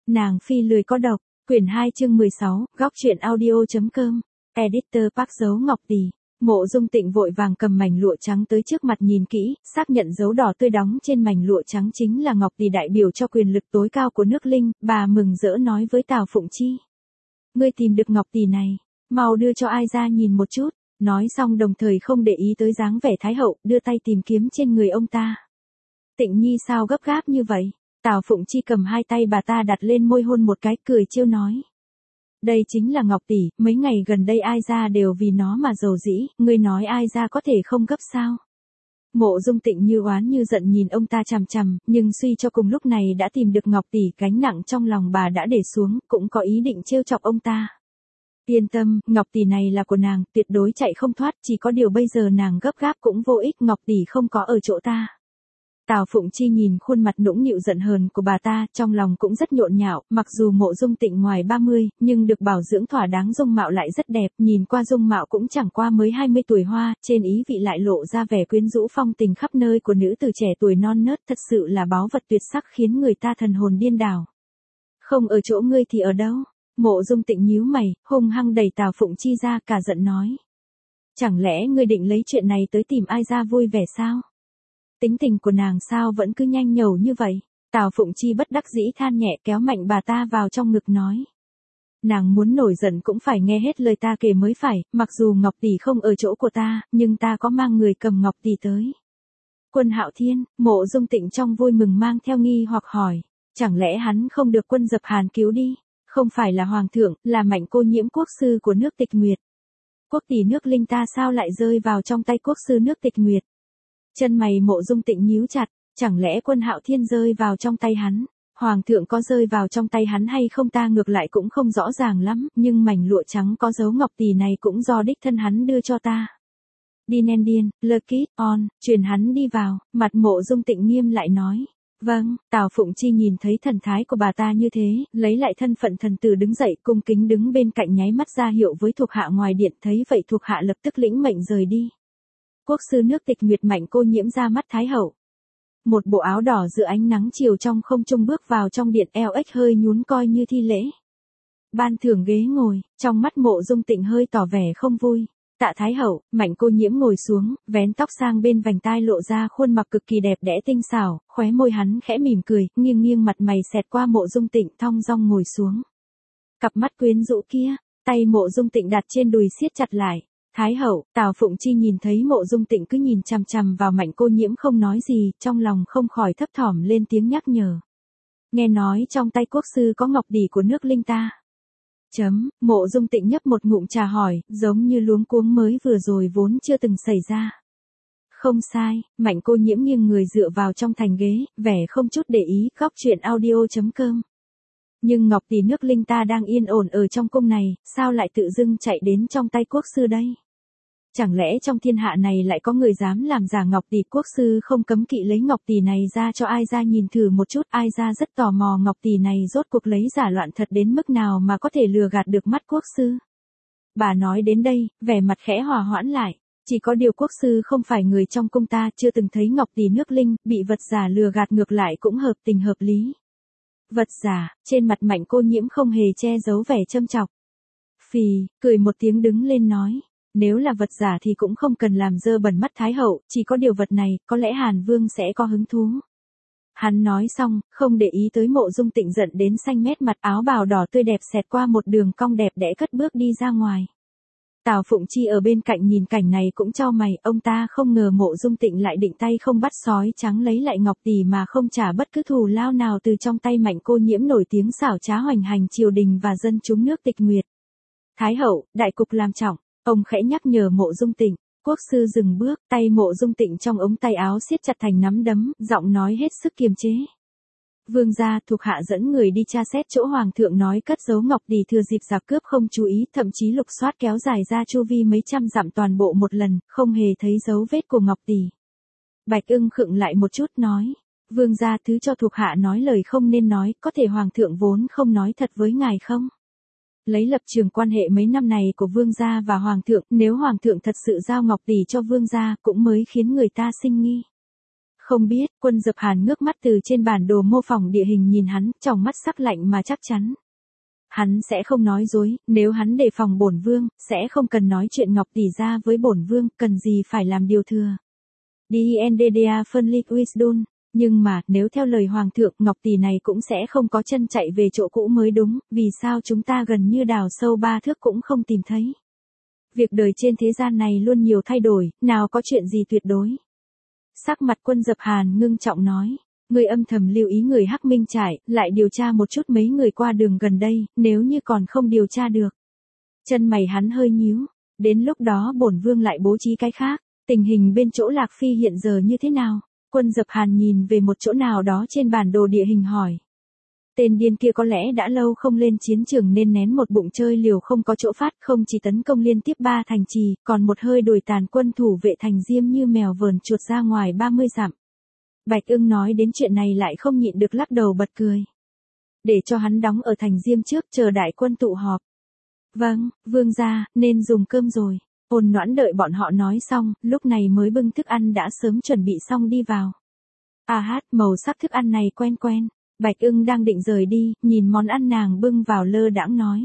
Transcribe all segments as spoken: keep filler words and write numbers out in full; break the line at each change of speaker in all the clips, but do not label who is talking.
Nàng phi lười có độc, quyển hai chương mười sáu, góc truyện audio.com, editor Park dấu Ngọc Tỷ. Mộ Dung Tịnh vội vàng cầm mảnh lụa trắng tới trước mặt nhìn kỹ, xác nhận dấu đỏ tươi đóng trên mảnh lụa trắng chính là Ngọc Tỷ đại biểu cho quyền lực tối cao của nước Linh, bà mừng rỡ nói với Tào Phụng Chi. Ngươi tìm được Ngọc Tỷ này, mau đưa cho ai ra nhìn một chút, nói xong đồng thời không để ý tới dáng vẻ Thái hậu, đưa tay tìm kiếm trên người ông ta. Tịnh Nhi sao gấp gáp như vậy? Tào Phụng Chi cầm hai tay bà ta đặt lên môi hôn một cái, cười trêu nói. Đây chính là Ngọc Tỷ, mấy ngày gần đây ai ra đều vì nó mà giàu dĩ, ngươi nói ai ra có thể không gấp sao? Mộ Dung Tịnh như oán như giận nhìn ông ta chằm chằm, nhưng suy cho cùng lúc này đã tìm được Ngọc Tỷ, gánh nặng trong lòng bà đã để xuống, cũng có ý định trêu chọc ông ta. Yên tâm, Ngọc Tỷ này là của nàng, tuyệt đối chạy không thoát, chỉ có điều bây giờ nàng gấp gáp cũng vô ích, Ngọc Tỷ không có ở chỗ ta. Tào Phụng Chi nhìn khuôn mặt nũng nịu giận hờn của bà ta, trong lòng cũng rất nhộn nhạo, mặc dù Mộ Dung Tịnh ngoài ba mươi, nhưng được bảo dưỡng thỏa đáng dung mạo lại rất đẹp, nhìn qua dung mạo cũng chẳng qua mới hai mươi tuổi hoa, trên ý vị lại lộ ra vẻ quyến rũ phong tình khắp nơi của nữ tử trẻ tuổi non nớt, thật sự là báu vật tuyệt sắc khiến người ta thần hồn điên đảo. Không ở chỗ ngươi thì ở đâu? Mộ Dung Tịnh nhíu mày, hung hăng đẩy Tào Phụng Chi ra, cả giận nói. Chẳng lẽ ngươi định lấy chuyện này tới tìm ai ra vui vẻ sao? Tính tình của nàng sao vẫn cứ nhanh nhẩu như vậy? Tào Phụng Chi bất đắc dĩ than nhẹ, kéo mạnh bà ta vào trong ngực nói. Nàng muốn nổi giận cũng phải nghe hết lời ta kể mới phải, mặc dù Ngọc Tỷ không ở chỗ của ta, nhưng ta có mang người cầm Ngọc Tỷ tới. Quân Hạo Thiên, Mộ Dung Tịnh trong vui mừng mang theo nghi hoặc hỏi, chẳng lẽ hắn không được Quân Dập Hàn cứu đi? Không phải là hoàng thượng, là Mạnh Cô Nhiễm quốc sư của nước Tịch Nguyệt. Quốc tỷ nước Linh ta sao lại rơi vào trong tay quốc sư nước Tịch Nguyệt? Chân mày Mộ Dung Tịnh nhíu chặt, chẳng lẽ Quân Hạo Thiên rơi vào trong tay hắn? Hoàng thượng có rơi vào trong tay hắn hay không ta ngược lại cũng không rõ ràng lắm, nhưng mảnh lụa trắng có dấu Ngọc Tỷ này cũng do đích thân hắn đưa cho ta. Dinendian, Lekit, on, truyền hắn đi vào, mặt Mộ Dung Tịnh nghiêm lại nói. Vâng, Tào Phụng Chi nhìn thấy thần thái của bà ta như thế, lấy lại thân phận thần tử đứng dậy, cung kính đứng bên cạnh nháy mắt ra hiệu với thuộc hạ ngoài điện, thấy vậy thuộc hạ lập tức lĩnh mệnh rời đi. Quốc sư nước Tịch Nguyệt Mạnh Cô Nhiễm ra mắt Thái hậu. Một bộ áo đỏ giữa ánh nắng chiều trong không trung bước vào trong điện, eo ếch hơi nhún coi như thi lễ. Ban thưởng ghế ngồi, trong mắt Mộ Dung Tịnh hơi tỏ vẻ không vui. Tạ Thái hậu, Mạnh Cô Nhiễm ngồi xuống, vén tóc sang bên vành tai lộ ra khuôn mặt cực kỳ đẹp đẽ tinh xảo, khóe môi hắn khẽ mỉm cười, nghiêng nghiêng mặt mày xẹt qua Mộ Dung Tịnh, thong dong ngồi xuống. Cặp mắt quyến rũ kia, tay Mộ Dung Tịnh đặt trên đùi siết chặt lại. Thái hậu, Tào Phụng Chi nhìn thấy Mộ Dung Tịnh cứ nhìn chằm chằm vào Mạnh Cô Nhiễm không nói gì, trong lòng không khỏi thấp thỏm lên tiếng nhắc nhở. Nghe nói trong tay quốc sư có Ngọc Tỷ của nước Linh ta. Chấm, Mộ Dung Tịnh nhấp một ngụm trà hỏi, giống như luống cuống mới vừa rồi vốn chưa từng xảy ra. Không sai, Mạnh Cô Nhiễm nghiêng người dựa vào trong thành ghế, vẻ không chút để ý, góc truyện audio.com. Nhưng Ngọc Tỷ nước Linh ta đang yên ổn ở trong cung này, sao lại tự dưng chạy đến trong tay quốc sư đây? Chẳng lẽ trong thiên hạ này lại có người dám làm giả Ngọc Tỷ? Quốc sư không cấm kỵ lấy Ngọc Tỷ này ra cho ai ra nhìn thử một chút, ai ra rất tò mò Ngọc Tỷ này rốt cuộc lấy giả loạn thật đến mức nào mà có thể lừa gạt được mắt quốc sư. Bà nói đến đây, vẻ mặt khẽ hòa hoãn lại, chỉ có điều quốc sư không phải người trong cung ta, chưa từng thấy Ngọc Tỷ nước Linh, bị vật giả lừa gạt ngược lại cũng hợp tình hợp lý. Vật giả, trên mặt Mạnh Cô Nhiễm không hề che giấu vẻ châm chọc. Phì, cười một tiếng đứng lên nói, nếu là vật giả thì cũng không cần làm dơ bẩn mắt Thái hậu, chỉ có điều vật này, có lẽ Hàn Vương sẽ có hứng thú. Hắn nói xong, không để ý tới Mộ Dung Tịnh giận đến xanh mét mặt, áo bào đỏ tươi đẹp xẹt qua một đường cong đẹp đẽ cất bước đi ra ngoài. Tào Phụng Chi ở bên cạnh nhìn cảnh này cũng chau mày, ông ta không ngờ Mộ Dung Tịnh lại định tay không bắt sói trắng lấy lại Ngọc Tỷ mà không trả bất cứ thù lao nào từ trong tay Mạnh Cô Nhiễm nổi tiếng xảo trá hoành hành triều đình và dân chúng nước Tịch Nguyệt. Thái hậu, đại cục làm trọng, ông khẽ nhắc nhở Mộ Dung Tịnh. Quốc sư dừng bước, tay Mộ Dung Tịnh trong ống tay áo siết chặt thành nắm đấm, giọng nói hết sức kiềm chế. Vương gia, thuộc hạ dẫn người đi tra xét chỗ hoàng thượng nói cất giấu Ngọc Tỷ thừa dịp giặc cướp không chú ý, thậm chí lục soát kéo dài ra chu vi mấy trăm dặm toàn bộ một lần, không hề thấy dấu vết của Ngọc Tỷ. Bạch Ưng khựng lại một chút nói, vương gia thứ cho thuộc hạ nói lời không nên nói, có thể hoàng thượng vốn không nói thật với ngài không? Lấy lập trường quan hệ mấy năm này của vương gia và hoàng thượng, nếu hoàng thượng thật sự giao Ngọc Tỷ cho vương gia cũng mới khiến người ta sinh nghi. Không biết, Quân Dập Hàn ngước mắt từ trên bản đồ mô phỏng địa hình nhìn hắn, trong mắt sắc lạnh mà chắc chắn. Hắn sẽ không nói dối, nếu hắn đề phòng bổn vương, sẽ không cần nói chuyện Ngọc tỷ ra với bổn vương, cần gì phải làm điều thừa. đi en đê đê a phân ly Wisdom, nhưng mà, nếu theo lời Hoàng thượng, Ngọc tỷ này cũng sẽ không có chân chạy về chỗ cũ mới đúng, vì sao chúng ta gần như đào sâu ba thước cũng không tìm thấy. Việc đời trên thế gian này luôn nhiều thay đổi, nào có chuyện gì tuyệt đối. Sắc mặt Quân Dập Hàn ngưng trọng nói. Người âm thầm lưu ý người Hắc Minh Trải, lại điều tra một chút mấy người qua đường gần đây, nếu như còn không điều tra được. Chân mày hắn hơi nhíu, đến lúc đó bổn vương lại bố trí cái khác, tình hình bên chỗ Lạc Phi hiện giờ như thế nào? Quân Dập Hàn nhìn về một chỗ nào đó trên bản đồ địa hình hỏi. Tên điên kia có lẽ đã lâu không lên chiến trường nên nén một bụng chơi liều không có chỗ phát, không chỉ tấn công liên tiếp ba thành trì, còn một hơi đuổi tàn quân thủ vệ thành Diêm như mèo vờn chuột ra ngoài ba mươi dặm. Bạch Ưng nói đến chuyện này lại không nhịn được lắc đầu bật cười. Để cho hắn đóng ở thành Diêm trước chờ đại quân tụ họp. Vâng, vương gia, nên dùng cơm rồi. Ôn Noãn đợi bọn họ nói xong, lúc này mới bưng thức ăn đã sớm chuẩn bị xong đi vào. À hát, màu sắc thức ăn này quen quen. Bạch Ưng đang định rời đi, nhìn món ăn nàng bưng vào lơ đãng nói.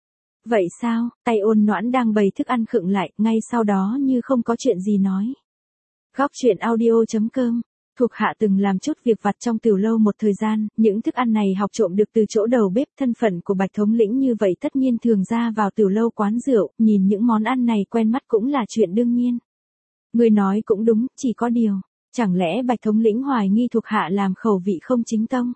Vậy sao, tay Ôn Noãn đang bày thức ăn khựng lại, ngay sau đó như không có chuyện gì nói. Góc truyện audio chấm com. Thuộc hạ từng làm chút việc vặt trong tiểu lâu một thời gian, những thức ăn này học trộm được từ chỗ đầu bếp, thân phận của Bạch thống lĩnh như vậy tất nhiên thường ra vào tiểu lâu quán rượu, nhìn những món ăn này quen mắt cũng là chuyện đương nhiên. Người nói cũng đúng, chỉ có điều, chẳng lẽ Bạch thống lĩnh hoài nghi thuộc hạ làm khẩu vị không chính tông?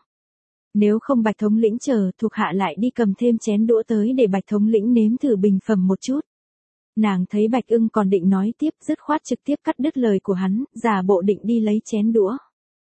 Nếu không Bạch thống lĩnh chờ, thuộc hạ lại đi cầm thêm chén đũa tới để Bạch thống lĩnh nếm thử bình phẩm một chút. Nàng thấy Bạch Ưng còn định nói tiếp, dứt khoát trực tiếp cắt đứt lời của hắn, giả bộ định đi lấy chén đũa.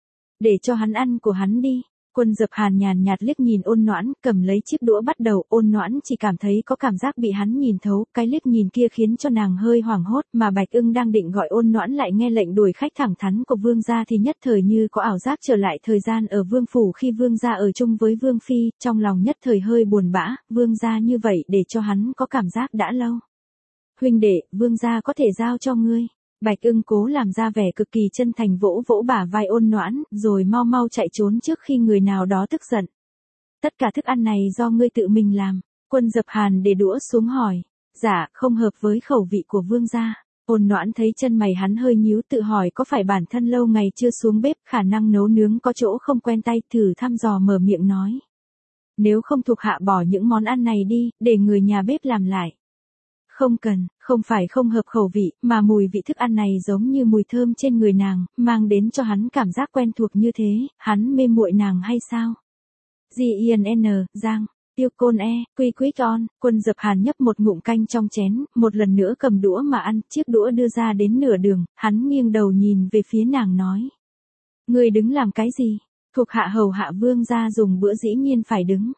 Để cho hắn ăn của hắn đi. Quân Dập Hàn nhàn nhạt liếc nhìn Ôn Noãn, cầm lấy chiếc đũa bắt đầu, Ôn Noãn chỉ cảm thấy có cảm giác bị hắn nhìn thấu, cái liếc nhìn kia khiến cho nàng hơi hoảng hốt, mà Bạch Ưng đang định gọi Ôn Noãn lại nghe lệnh đuổi khách thẳng thắn của vương gia thì nhất thời như có ảo giác trở lại thời gian ở vương phủ khi vương gia ở chung với vương phi, trong lòng nhất thời hơi buồn bã, vương gia như vậy để cho hắn có cảm giác đã lâu. Huynh đệ, vương gia có thể giao cho ngươi. Bạch Ưng cố làm ra vẻ cực kỳ chân thành vỗ vỗ bả vai Ôn Noãn, rồi mau mau chạy trốn trước khi người nào đó tức giận. Tất cả thức ăn này do ngươi tự mình làm. Quân Dập Hàn để đũa xuống hỏi. Dạ, không hợp với khẩu vị của vương gia. Ôn Noãn thấy chân mày hắn hơi nhíu tự hỏi có phải bản thân lâu ngày chưa xuống bếp, khả năng nấu nướng có chỗ không quen tay, thử thăm dò mở miệng nói. Nếu không thuộc hạ bỏ những món ăn này đi, để người nhà bếp làm lại. Không cần, không phải không hợp khẩu vị, mà mùi vị thức ăn này giống như mùi thơm trên người nàng, mang đến cho hắn cảm giác quen thuộc như thế, hắn mê muội nàng hay sao? giê i en en, Giang, Tiêu Côn E, Quy Quýt On, Quân Dập Hàn nhấp một ngụm canh trong chén, một lần nữa cầm đũa mà ăn, chiếc đũa đưa ra đến nửa đường, hắn nghiêng đầu nhìn về phía nàng nói. Ngươi đứng làm cái gì? Thuộc hạ hầu hạ vương gia dùng bữa dĩ nhiên phải đứng.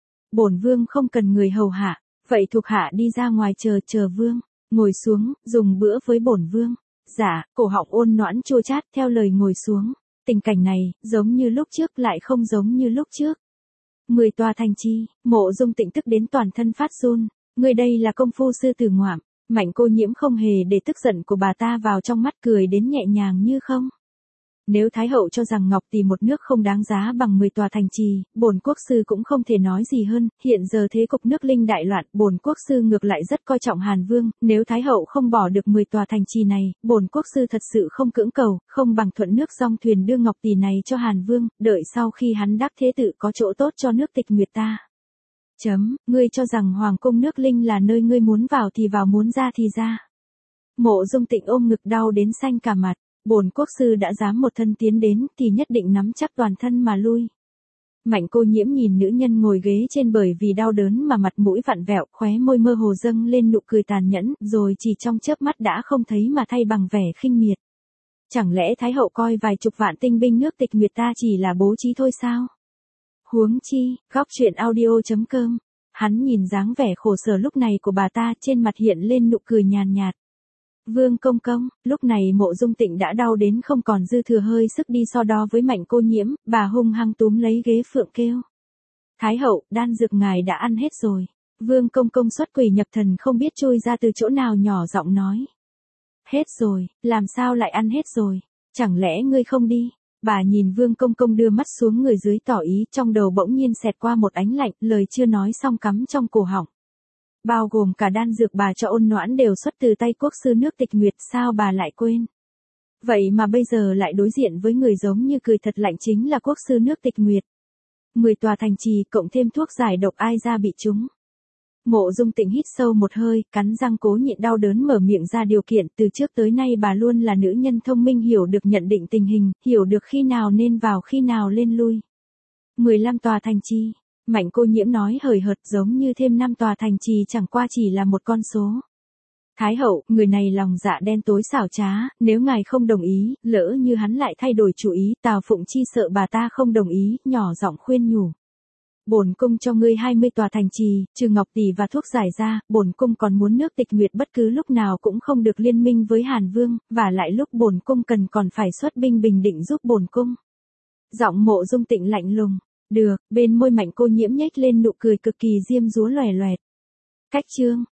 Bổn vương không cần người hầu hạ. Vậy thuộc hạ đi ra ngoài chờ chờ vương, ngồi xuống, dùng bữa với bổn vương. Dạ, cổ họng Ôn Noãn chua chát theo lời ngồi xuống. Tình cảnh này, giống như lúc trước lại không giống như lúc trước. Mười tòa thành chi, Mộ Dung Tịnh tức đến toàn thân phát run. Người đây là công phu sư tử ngoạm. Mạnh Cô Nhiễm không hề để tức giận của bà ta vào trong mắt, cười đến nhẹ nhàng như không. Nếu Thái hậu cho rằng Ngọc Tỷ một nước không đáng giá bằng mười tòa thành trì, bổn quốc sư cũng không thể nói gì hơn, hiện giờ thế cục nước Linh đại loạn, bổn quốc sư ngược lại rất coi trọng Hàn Vương, nếu Thái hậu không bỏ được mười tòa thành trì này, bổn quốc sư thật sự không cưỡng cầu, không bằng thuận nước dong thuyền đưa Ngọc Tỷ này cho Hàn Vương, đợi sau khi hắn đắc thế tự có chỗ tốt cho nước Tịch Nguyệt ta. Chấm, ngươi cho rằng Hoàng cung nước Linh là nơi ngươi muốn vào thì vào muốn ra thì ra. Mộ Dung Tịnh ôm ngực đau đến xanh cả mặt. Bổn quốc sư đã dám một thân tiến đến thì nhất định nắm chắc toàn thân mà lui. Mạnh Cô Nhiễm nhìn nữ nhân ngồi ghế trên bởi vì đau đớn mà mặt mũi vặn vẹo, khóe môi mơ hồ dâng lên nụ cười tàn nhẫn, rồi chỉ trong chớp mắt đã không thấy mà thay bằng vẻ khinh miệt. Chẳng lẽ Thái hậu coi vài chục vạn tinh binh nước Tịch Nguyệt ta chỉ là bố trí thôi sao? Huống chi, góc truyện audio chấm com. Hắn nhìn dáng vẻ khổ sở lúc này của bà ta, trên mặt hiện lên nụ cười nhàn nhạt. Vương công công, lúc này Mộ Dung Tịnh đã đau đến không còn dư thừa hơi sức đi so đo với Mạnh Cô Nhiễm, bà hung hăng túm lấy ghế phượng kêu. Thái hậu, đan dược ngài đã ăn hết rồi. Vương công công xuất quỷ nhập thần không biết chui ra từ chỗ nào nhỏ giọng nói. Hết rồi, làm sao lại ăn hết rồi? Chẳng lẽ ngươi không đi? Bà nhìn Vương Công Công đưa mắt xuống người dưới tỏ ý, trong đầu bỗng nhiên xẹt qua một ánh lạnh, lời chưa nói xong cắm trong cổ họng. Bao gồm cả đan dược bà cho Ôn Noãn đều xuất từ tay quốc sư nước Tịch Nguyệt, sao bà lại quên? Vậy mà bây giờ lại đối diện với người giống như cười thật lạnh chính là quốc sư nước Tịch Nguyệt. Mười tòa thành trì cộng thêm thuốc giải độc ai ra bị chúng. Mộ Dung Tịnh hít sâu một hơi, cắn răng cố nhịn đau đớn mở miệng ra điều kiện, từ trước tới nay bà luôn là nữ nhân thông minh, hiểu được nhận định tình hình, hiểu được khi nào nên vào khi nào lên lui. mười lăm tòa thành trì, Mạnh Cô Nhiễm nói hời hợt, giống như thêm năm tòa thành trì chẳng qua chỉ là một con số. Thái hậu, người này lòng dạ đen tối xảo trá, nếu ngài không đồng ý, lỡ như hắn lại thay đổi chủ ý, Tào Phụng Chi sợ bà ta không đồng ý, nhỏ giọng khuyên nhủ. Bổn cung cho ngươi hai mươi tòa thành trì, trừ ngọc tỷ và thuốc giải ra, bổn cung còn muốn nước Tịch Nguyệt bất cứ lúc nào cũng không được liên minh với Hàn Vương, và lại lúc bổn cung cần còn phải xuất binh bình định giúp bổn cung. Giọng Mộ Dung Tịnh lạnh lùng. Được, bên môi Mạnh Cô Nhiễm nhếch lên nụ cười cực kỳ diêm dúa loè loẹt. Cách chương